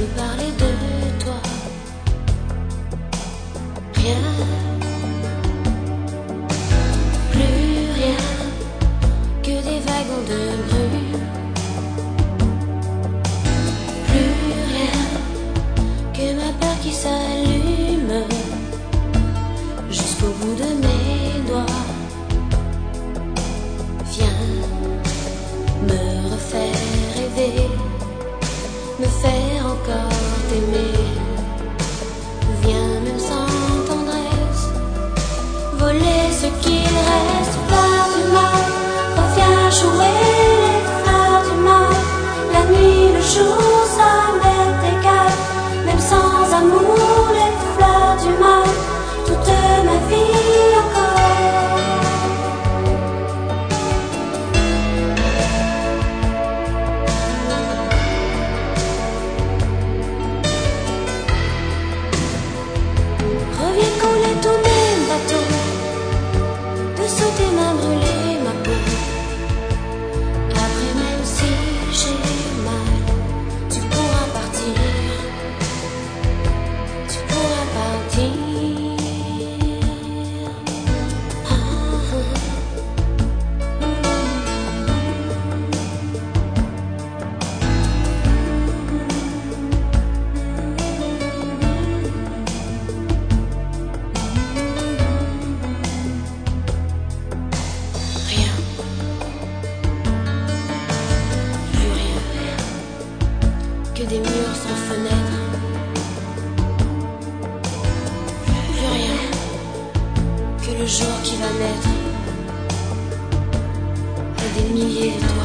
me parler de toi. Rien, plus rien que des wagons de brume. Plus rien que ma peur qui s'allume jusqu'au bout de mes doigts. Viens me refaire rêver, me faire encore t'aimer. Viens même sans tendresse voler ce qu'il reste. Fleur du mal, reviens jouer les fleurs du mal. La nuit, le jour, ça m'est égal. Même sans amour, les fleurs du mal, toute ma vie encore. Reviens coller tous mes bateaux, de sauter m'a brûlé ma peau. Après même si j'ai mal, tu pourras partir, tu pourras partir. Rien, plus rien, que des murs sans fenêtre. Plus rien, que le jour qui va naître et des milliers d'étoiles.